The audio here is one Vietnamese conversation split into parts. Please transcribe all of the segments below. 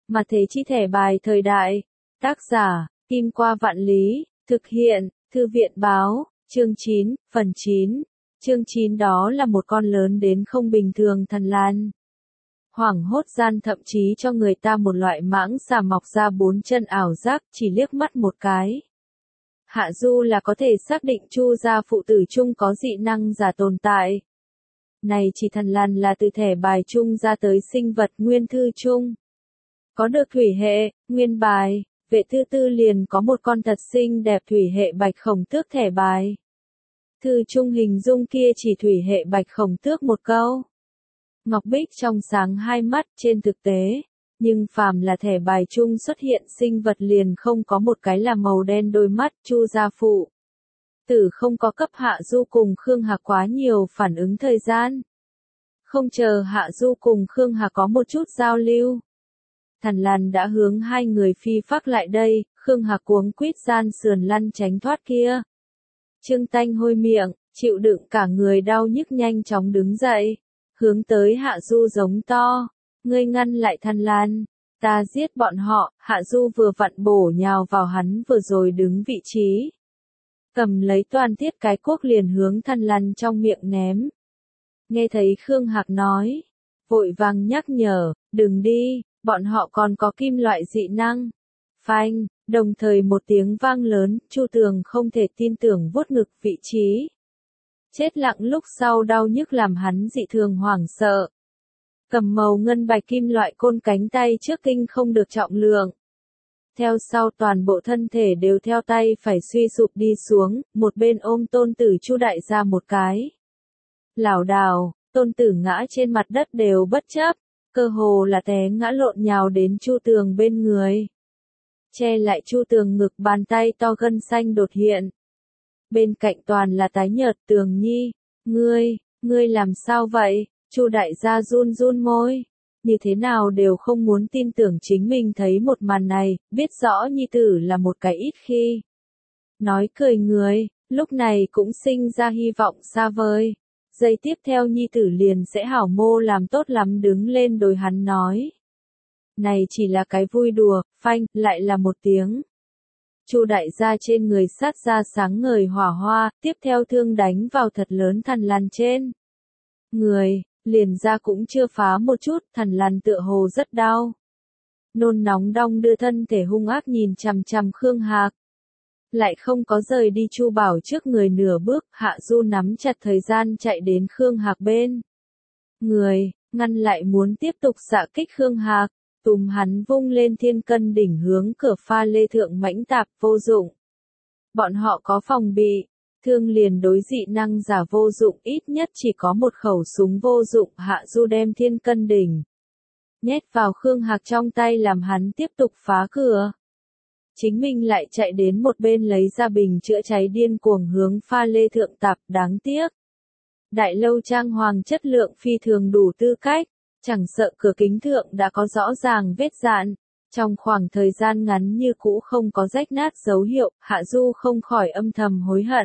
Mà thế chi thẻ bài thời đại. Tác giả, Kim Qua Vạn Lý, thực hiện, Thư viện báo, chương 9, phần 9. Chương 9 đó là một con lớn đến không bình thường thần lan. Hoảng hốt gian thậm chí cho người ta một loại mãng xà mọc ra bốn chân ảo giác chỉ liếc mắt một cái. Hạ Du là có thể xác định Chu gia phụ tử chung có dị năng giả tồn tại. Này chỉ thần lan là từ thẻ bài chung ra tới sinh vật nguyên thư chung. Có được thủy hệ, nguyên bài, vệ thư tư liền có một con thật xinh đẹp thủy hệ bạch khổng tước thẻ bài. Thư chung hình dung kia chỉ thủy hệ bạch khổng tước một câu. Ngọc Bích trong sáng hai mắt trên thực tế, nhưng phàm là thẻ bài chung xuất hiện sinh vật liền không có một cái là màu đen đôi mắt Chu gia phụ. Tử không có cấp Hạ Du cùng Khương Hà quá nhiều phản ứng thời gian. Không chờ Hạ Du cùng Khương Hà có một chút giao lưu. Thần Lan đã hướng hai người phi phác lại đây, Khương Hà cuống quýt gian sườn lăn tránh thoát kia. Trương Tanh hôi miệng, chịu đựng cả người đau nhức nhanh chóng đứng dậy, hướng tới Hạ Du giống to, ngươi ngăn lại Thần Lan, ta giết bọn họ. Hạ Du vừa vặn bổ nhào vào hắn vừa rồi đứng vị trí. Cầm lấy toàn thiết cái cuốc liền hướng Thần Lan trong miệng ném. Nghe thấy Khương Hạc nói, vội vàng nhắc nhở, đừng đi, bọn họ còn có kim loại dị năng. Phanh, đồng thời một tiếng vang lớn, Chu Tường không thể tin tưởng vuốt ngực vị trí. Chết lặng lúc sau đau nhức làm hắn dị thường hoảng sợ. Cầm màu ngân bạch kim loại côn cánh tay trước kinh không được trọng lượng. Theo sau toàn bộ thân thể đều theo tay phải suy sụp đi xuống, một bên ôm tôn tử Chu đại gia một cái. Lảo đảo, tôn tử ngã trên mặt đất đều bất chấp, cơ hồ là té ngã lộn nhào đến Chu Tường bên người. Che lại Chu Tường ngực bàn tay to gân xanh đột hiện. Bên cạnh toàn là tái nhợt Tường Nhi, ngươi làm sao vậy? Chu đại gia run run môi, như thế nào đều không muốn tin tưởng chính mình thấy một màn này, biết rõ nhi tử là một cái ít khi. Nói cười người, lúc này cũng sinh ra hy vọng xa vời. Giây tiếp theo nhi tử liền sẽ hảo mô làm tốt lắm đứng lên đối hắn nói. Này chỉ là cái vui đùa, phanh, lại là một tiếng. Chu đại gia trên người sát ra sáng ngời hỏa hoa, tiếp theo thương đánh vào thật lớn Thần Lan trên. Người, liền ra cũng chưa phá một chút, Thần Lan tựa hồ rất đau. Nôn nóng đong đưa thân thể hung ác nhìn chằm chằm Khương Hạc. Lại không có rời đi Chu Bảo trước người nửa bước, Hạ Du nắm chặt thời gian chạy đến Khương Hạc bên. Người, ngăn lại muốn tiếp tục xạ kích Khương Hạc, túm hắn vung lên thiên cân đỉnh hướng cửa pha lê thượng mãnh tạp vô dụng. Bọn họ có phòng bị, thương liền đối dị năng giả vô dụng ít nhất chỉ có một khẩu súng vô dụng. Hạ Du đem thiên cân đỉnh nhét vào Khương Hạc trong tay làm hắn tiếp tục phá cửa. Chính mình lại chạy đến một bên lấy ra bình chữa cháy điên cuồng hướng pha lê thượng tạp, đáng tiếc. Đại lâu trang hoàng chất lượng phi thường đủ tư cách, chẳng sợ cửa kính thượng đã có rõ ràng vết dạn, trong khoảng thời gian ngắn như cũ không có rách nát dấu hiệu. Hạ Du không khỏi âm thầm hối hận.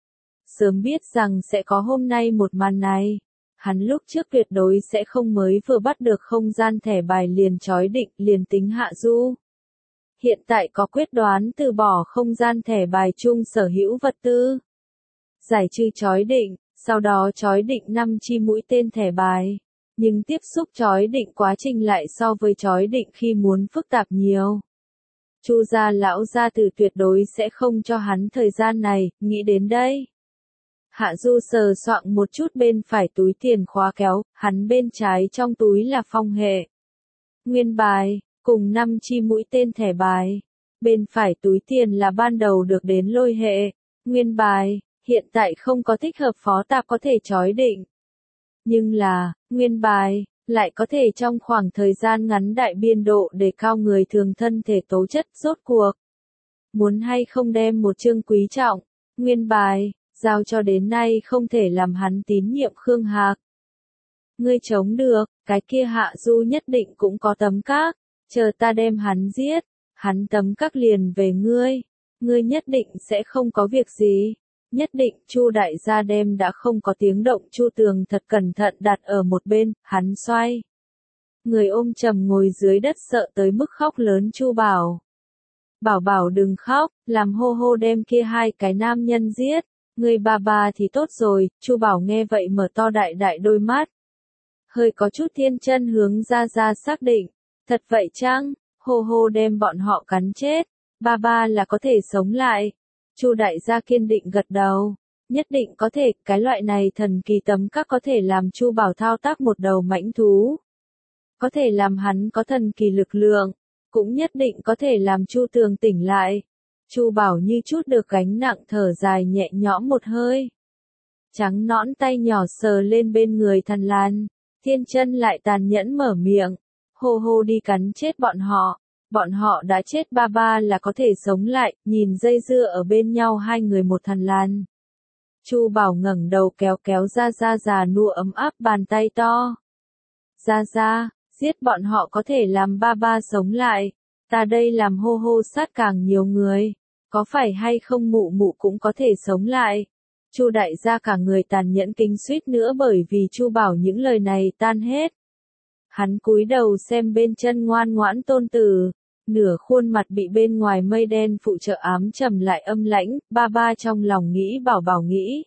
Sớm biết rằng sẽ có hôm nay một màn này, hắn lúc trước tuyệt đối sẽ không mới vừa bắt được không gian thẻ bài liền chói định liền tính Hạ Du. Hiện tại có quyết đoán từ bỏ không gian thẻ bài chung sở hữu vật tư. Giải trừ chói định, sau đó chói định 5 chi mũi tên thẻ bài. Nhưng tiếp xúc chói định quá trình lại so với chói định khi muốn phức tạp nhiều. Chu gia lão gia tử tuyệt đối sẽ không cho hắn thời gian này, nghĩ đến đây. Hạ Du sờ soạng một chút bên phải túi tiền khóa kéo, hắn bên trái trong túi là phong hệ. Nguyên bài, cùng 5 chi mũi tên thẻ bài. Bên phải túi tiền là ban đầu được đến lôi hệ. Nguyên bài, hiện tại không có thích hợp phó tạp có thể chói định. Nhưng là, nguyên bài, lại có thể trong khoảng thời gian ngắn đại biên độ để cao người thường thân thể tố chất. Rốt cuộc muốn hay không đem một chương quý trọng, nguyên bài, giao cho đến nay không thể làm hắn tín nhiệm Khương Hạc. Ngươi chống được, cái kia Hạ Du nhất định cũng có tấm các, chờ ta đem hắn giết, hắn tấm các liền về ngươi nhất định sẽ không có việc gì. Nhất định. Chu đại gia đem đã không có tiếng động Chu Tường thật cẩn thận đặt ở một bên, hắn xoay Người ôm trầm ngồi dưới đất sợ tới mức khóc lớn Chu Bảo. Bảo Bảo đừng khóc, làm hô hô đem kia hai cái nam nhân giết. Người bà thì tốt rồi, Chu Bảo nghe vậy mở to đại đại đôi mắt. Hơi có chút thiên chân hướng ra xác định. Thật vậy chăng, hô hô đem bọn họ cắn chết. Ba là có thể sống lại. Chu đại gia kiên định gật đầu. Nhất định có thể, cái loại này thần kỳ tấm các có thể làm Chu Bảo thao tác một đầu mãnh thú. Có thể làm hắn có thần kỳ lực lượng, cũng nhất định có thể làm Chu Tường tỉnh lại. Chu Bảo như chút được gánh nặng thở dài nhẹ nhõm một hơi. Trắng nõn tay nhỏ sờ lên bên người Thần Lan, thiên chân lại tàn nhẫn mở miệng, hô hô đi cắn chết bọn họ đã chết ba là có thể sống lại, nhìn dây dưa ở bên nhau hai người một Thần Lan. Chu Bảo ngẩng đầu kéo ra già nua ấm áp bàn tay to. Ra, giết bọn họ có thể làm ba sống lại, ta đây làm hô hô sát càng nhiều người, có phải hay không mụ cũng có thể sống lại. Chu đại gia cả người tàn nhẫn kinh suýt nữa bởi vì Chu Bảo những lời này tan hết. Hắn cúi đầu xem bên chân ngoan ngoãn tôn tử, nửa khuôn mặt bị bên ngoài mây đen phụ trợ ám trầm lại âm lãnh, ba trong lòng nghĩ Bảo nghĩ.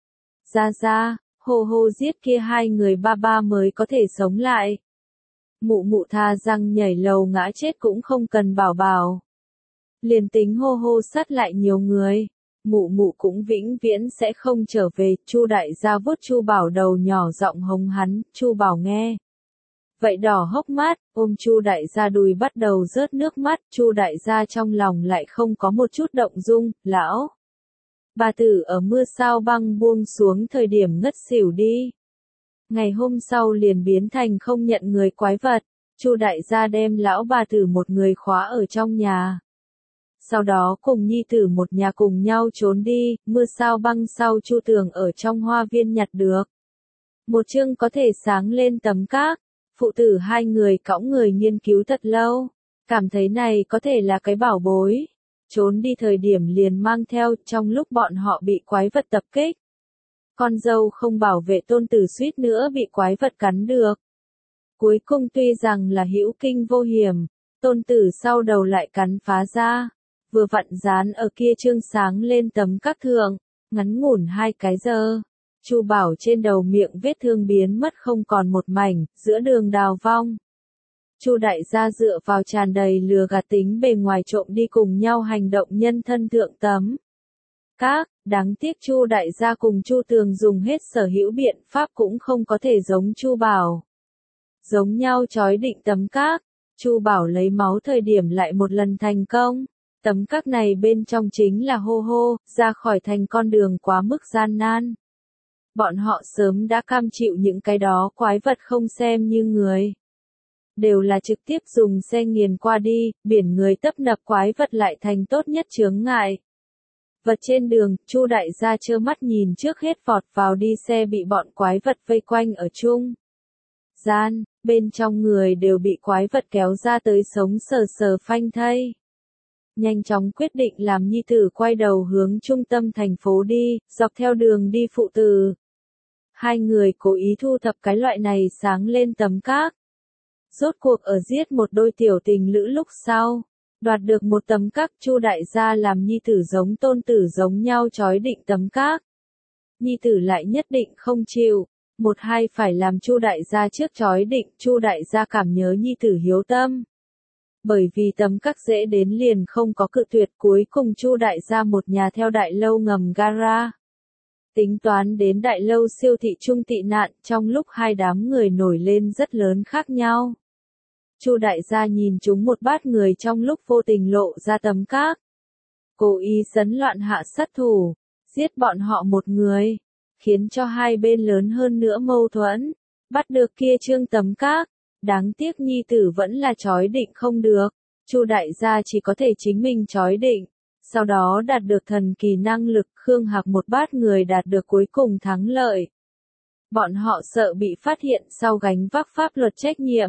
Ra, hô giết kia hai người ba mới có thể sống lại. Mụ tha rằng nhảy lầu ngã chết cũng không cần Bảo. Liền tính hô sát lại nhiều người, mụ cũng vĩnh viễn sẽ không trở về. Chu đại gia vuốt Chu Bảo đầu nhỏ giọng hống hắn, Chu Bảo nghe. Vậy đỏ hốc mắt, ôm Chu đại gia đùi bắt đầu rớt nước mắt, Chu đại gia trong lòng lại không có một chút động dung, lão. Bà tử ở mưa sao băng buông xuống thời điểm ngất xỉu đi. Ngày hôm sau liền biến thành không nhận người quái vật, Chu đại gia đem lão bà tử một người khóa ở trong nhà. Sau đó cùng nhi tử một nhà cùng nhau trốn đi, mưa sao băng sau Chu Tường ở trong hoa viên nhặt được. Một chương có thể sáng lên tấm các, phụ tử hai người cõng người nghiên cứu thật lâu, cảm thấy này có thể là cái bảo bối. Trốn đi thời điểm liền mang theo, trong lúc bọn họ bị quái vật tập kích. Con dâu không bảo vệ tôn tử suýt nữa bị quái vật cắn được. Cuối cùng tuy rằng là hữu kinh vô hiểm, tôn tử sau đầu lại cắn phá ra, vừa vặn dán ở kia chương sáng lên tấm các thượng, ngắn ngủn 2 cái giờ. Chu Bảo trên đầu miệng vết thương biến mất không còn một mảnh, giữa đường đào vong. Chu đại gia dựa vào tràn đầy lừa gạt tính bề ngoài trộm đi cùng nhau hành động nhân thân thượng tấm các, đáng tiếc Chu đại gia cùng Chu Tường dùng hết sở hữu biện pháp cũng không có thể giống Chu Bảo. Giống nhau chói định tấm các, Chu Bảo lấy máu thời điểm lại một lần thành công. Tấm các này bên trong chính là hô ra khỏi thành con đường quá mức gian nan. Bọn họ sớm đã cam chịu những cái đó quái vật không xem như người. Đều là trực tiếp dùng xe nghiền qua đi, biển người tấp nập quái vật lại thành tốt nhất chướng ngại. Vật trên đường, Chu đại gia trơ mắt nhìn trước hết vọt vào đi xe bị bọn quái vật vây quanh ở chung. Gian, bên trong người đều bị quái vật kéo ra tới sống sờ phanh thây. Nhanh chóng quyết định làm nhi tử quay đầu hướng trung tâm thành phố đi, dọc theo đường đi phụ tử. Hai người cố ý thu thập cái loại này sáng lên tấm các. Rốt cuộc ở giết một đôi tiểu tình lữ lúc sau, đoạt được một tấm các, Chu đại gia làm nhi tử giống tôn tử giống nhau chói định tấm các. Nhi tử lại nhất định không chịu, một hai phải làm Chu đại gia trước chói định, Chu đại gia cảm nhớ nhi tử hiếu tâm. Bởi vì tấm các dễ đến liền không có cự tuyệt, cuối cùng Chu đại gia một nhà theo đại lâu ngầm gara. Tính toán đến đại lâu siêu thị trung tị nạn, trong lúc hai đám người nổi lên rất lớn khác nhau. Chu đại gia nhìn chúng một bát người trong lúc vô tình lộ ra tấm các. Cố ý sấn loạn hạ sát thủ, giết bọn họ một người, khiến cho hai bên lớn hơn nữa mâu thuẫn, bắt được kia trương tấm các. Đáng tiếc nhi tử vẫn là chói định không được, Chu đại gia chỉ có thể chính mình chói định, sau đó đạt được thần kỳ năng lực, Khương Hạc một bát người đạt được cuối cùng thắng lợi. Bọn họ sợ bị phát hiện sau gánh vác pháp luật trách nhiệm.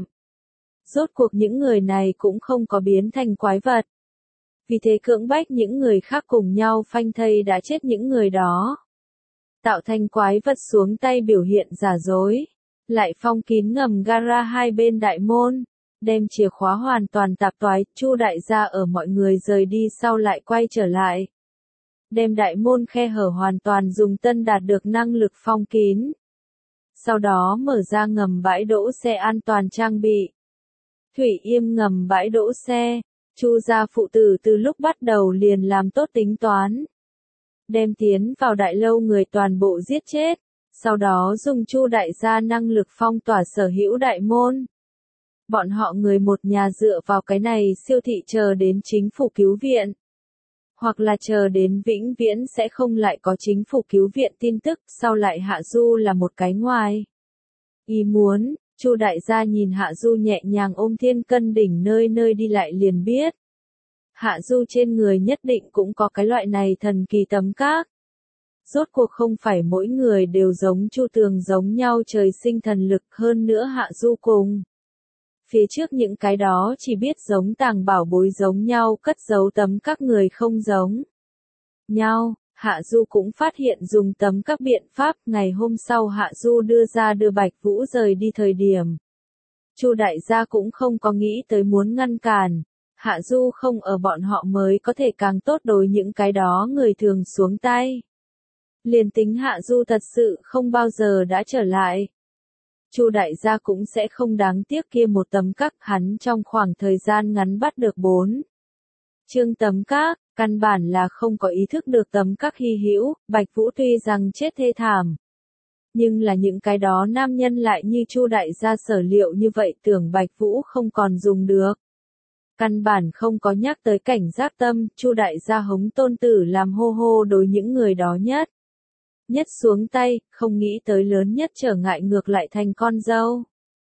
Rốt cuộc những người này cũng không có biến thành quái vật. Vì thế cưỡng bách những người khác cùng nhau phanh thây đã chết những người đó. Tạo thành quái vật xuống tay biểu hiện giả dối. lại phong kín ngầm gara hai bên đại môn, đem chìa khóa hoàn toàn tạp toái. Chu đại gia ở mọi người rời đi sau lại quay trở lại, đem đại môn khe hở hoàn toàn dùng tân đạt được năng lực phong kín. Sau đó mở ra ngầm bãi đỗ xe an toàn trang bị. Thủy Yêm ngầm bãi đỗ xe, Chu gia phụ tử từ lúc bắt đầu liền làm tốt tính toán, đem tiến vào đại lâu người toàn bộ giết chết, sau đó dùng Chu đại gia năng lực phong tỏa sở hữu đại môn. Bọn họ người một nhà dựa vào cái này siêu thị chờ đến chính phủ cứu viện, hoặc là chờ đến vĩnh viễn sẽ không lại có chính phủ cứu viện tin tức. Sau lại Hạ Du là một cái ngoài ý muốn. Chu đại gia nhìn Hạ Du nhẹ nhàng ôm thiên cân đỉnh nơi nơi đi lại liền biết, Hạ Du trên người nhất định cũng có cái loại này thần kỳ tấm các. Rốt cuộc không phải mỗi người đều giống Chu Tường giống nhau trời sinh thần lực, hơn nữa Hạ Du cùng phía trước những cái đó chỉ biết giống tàng bảo bối giống nhau cất giấu tấm các người không giống nhau. Hạ Du cũng phát hiện dùng tấm các biện pháp. Ngày hôm sau Hạ Du đưa Bạch Vũ rời đi thời điểm, Chu đại gia cũng không có nghĩ tới muốn ngăn cản. Hạ Du không ở bọn họ mới có thể càng tốt đối những cái đó người thường xuống tay. Liền tính Hạ Du thật sự không bao giờ đã trở lại, Chu đại gia cũng sẽ không đáng tiếc kia một tấm các. Hắn trong khoảng thời gian ngắn bắt được 4 chương tấm các, căn bản là không có ý thức được tấm các hy hữu. Bạch Vũ tuy rằng chết thê thảm, nhưng là những cái đó nam nhân lại như Chu đại gia sở liệu như vậy, tưởng Bạch Vũ không còn dùng được, căn bản không có nhắc tới cảnh giác tâm. Chu đại gia hống tôn tử làm hô hô đối những người đó nhất xuống tay, không nghĩ tới lớn nhất trở ngại ngược lại thành con dâu.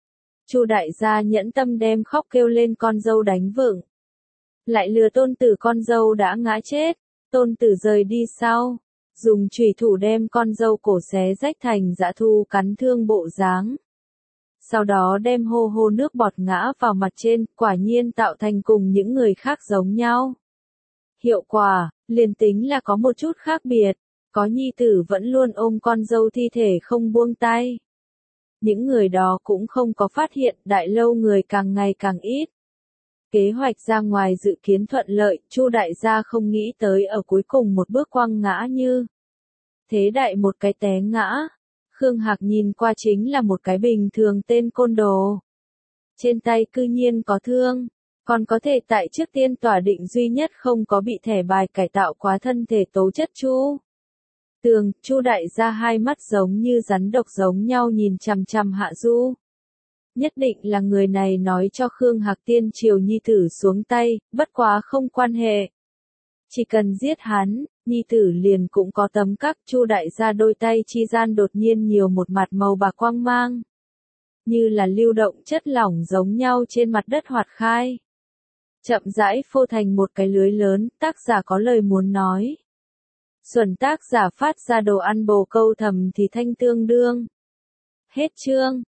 Chu đại gia nhẫn tâm đem khóc kêu lên con dâu đánh vựng, lại lừa tôn tử con dâu đã ngã chết. Tôn tử rời đi sau, dùng chùy thủ đem con dâu cổ xé rách thành dã thu cắn thương bộ dáng. Sau đó đem hô hô nước bọt ngã vào mặt trên, quả nhiên tạo thành cùng những người khác giống nhau. Hiệu quả, liền tính là có một chút khác biệt, có nhi tử vẫn luôn ôm con dâu thi thể không buông tay. Những người đó cũng không có phát hiện đại lâu người càng ngày càng ít. Kế hoạch ra ngoài dự kiến thuận lợi, Chu đại gia không nghĩ tới ở cuối cùng một bước quăng ngã như thế đại một cái té ngã. Khương Hạc nhìn qua chính là một cái bình thường tên côn đồ. Trên tay cư nhiên có thương, còn có thể tại trước tiên tỏa định duy nhất không có bị thẻ bài cải tạo quá thân thể tố chất Chu Tường. Chu đại gia hai mắt giống như rắn độc giống nhau nhìn chằm chằm Hạ Du. Nhất định là người này nói cho Khương Hạc tiên triều nhi tử xuống tay, bất quá không quan hệ. Chỉ cần giết hắn, nhi tử liền cũng có tấm các. Chu đại gia đôi tay chi gian đột nhiên nhiều một mặt màu bạc quang mang, như là lưu động chất lỏng giống nhau trên mặt đất hoạt khai, chậm rãi phô thành một cái lưới lớn. Tác giả có lời muốn nói. Xuẩn tác giả phát ra đồ ăn bồ câu thầm thì thanh tương đương. Hết chương.